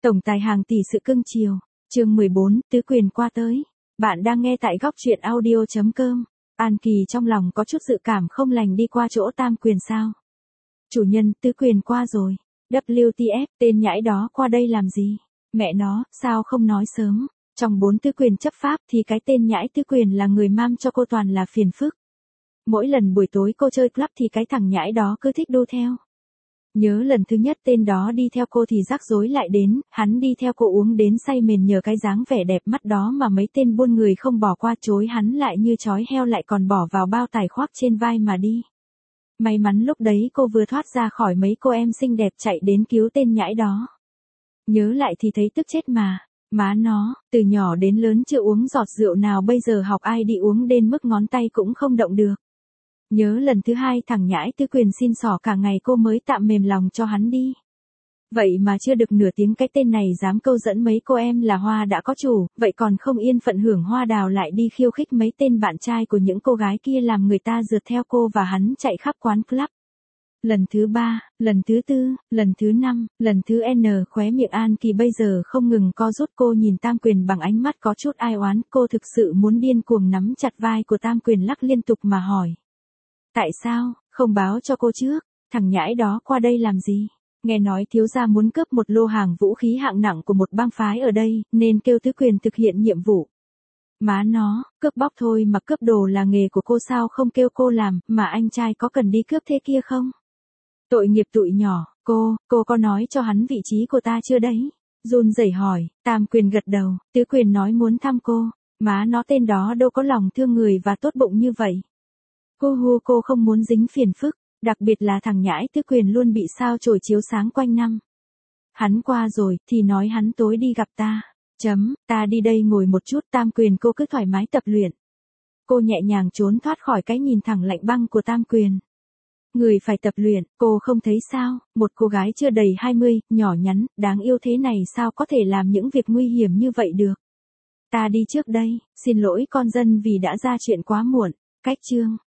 Tổng tài hàng tỷ sự cưng chiều. Chương 14, tứ quyền qua tới. Bạn đang nghe tại góc truyện audio.com. An Kỳ trong lòng có chút dự cảm không lành đi qua chỗ tam quyền sao. Chủ nhân, tứ quyền qua rồi. WTF, tên nhãi đó qua đây làm gì? Mẹ nó, sao không nói sớm? Trong 4 tứ quyền chấp pháp thì cái tên nhãi tứ quyền là người mang cho cô toàn là phiền phức. Mỗi lần buổi tối cô chơi club thì cái thằng nhãi đó cứ thích đu theo. Nhớ lần thứ nhất tên đó đi theo cô thì rắc rối lại đến, hắn đi theo cô uống đến say mềm nhờ cái dáng vẻ đẹp mắt đó mà mấy tên buôn người không bỏ qua, chối hắn lại như chói heo, lại còn bỏ vào bao tải khoác trên vai mà đi. May mắn lúc đấy cô vừa thoát ra khỏi mấy cô em xinh đẹp chạy đến cứu tên nhãi đó. Nhớ lại thì thấy tức chết mà. Má nó, từ nhỏ đến lớn chưa uống giọt rượu nào, bây giờ học ai đi uống đến mức ngón tay cũng không động được. Nhớ lần thứ hai thằng nhãi tứ quyền xin xỏ cả ngày cô mới tạm mềm lòng cho hắn đi. Vậy mà chưa được nửa tiếng cái tên này dám câu dẫn mấy cô em là hoa đã có chủ, vậy còn không yên phận hưởng hoa đào lại đi khiêu khích mấy tên bạn trai của những cô gái kia, làm người ta rượt theo cô và hắn chạy khắp quán club. Lần thứ 3, lần thứ 4, lần thứ 5, lần thứ N, khóe miệng An Kỳ bây giờ không ngừng co rút. Cô nhìn tam quyền bằng ánh mắt có chút ai oán, cô thực sự muốn điên cuồng nắm chặt vai của tam quyền lắc liên tục mà hỏi. Tại sao, không báo cho cô trước, thằng nhãi đó qua đây làm gì? Nghe nói thiếu gia muốn cướp một lô hàng vũ khí hạng nặng của một bang phái ở đây, nên kêu tứ quyền thực hiện nhiệm vụ. Má nó, cướp bóc thôi mà cướp đồ là nghề của cô, sao không kêu cô làm, mà anh trai có cần đi cướp thế kia không? Tội nghiệp tụi nhỏ, cô có nói cho hắn vị trí của ta chưa đấy? Run rẩy hỏi, tam quyền gật đầu, tứ quyền nói muốn thăm cô, má nó tên đó đâu có lòng thương người và tốt bụng như vậy. Cô không muốn dính phiền phức, đặc biệt là thằng nhãi tứ quyền luôn bị sao chổi chiếu sáng quanh năm. Hắn qua rồi, thì nói hắn tối đi gặp ta. Ta đi đây ngồi một chút. Tam quyền cô cứ thoải mái tập luyện. Cô nhẹ nhàng trốn thoát khỏi cái nhìn thẳng lạnh băng của tam quyền. Người phải tập luyện, cô không thấy sao, một cô gái chưa đầy 20, nhỏ nhắn, đáng yêu thế này sao có thể làm những việc nguy hiểm như vậy được. Ta đi trước đây, xin lỗi con dân vì đã ra chuyện quá muộn. Cách chương.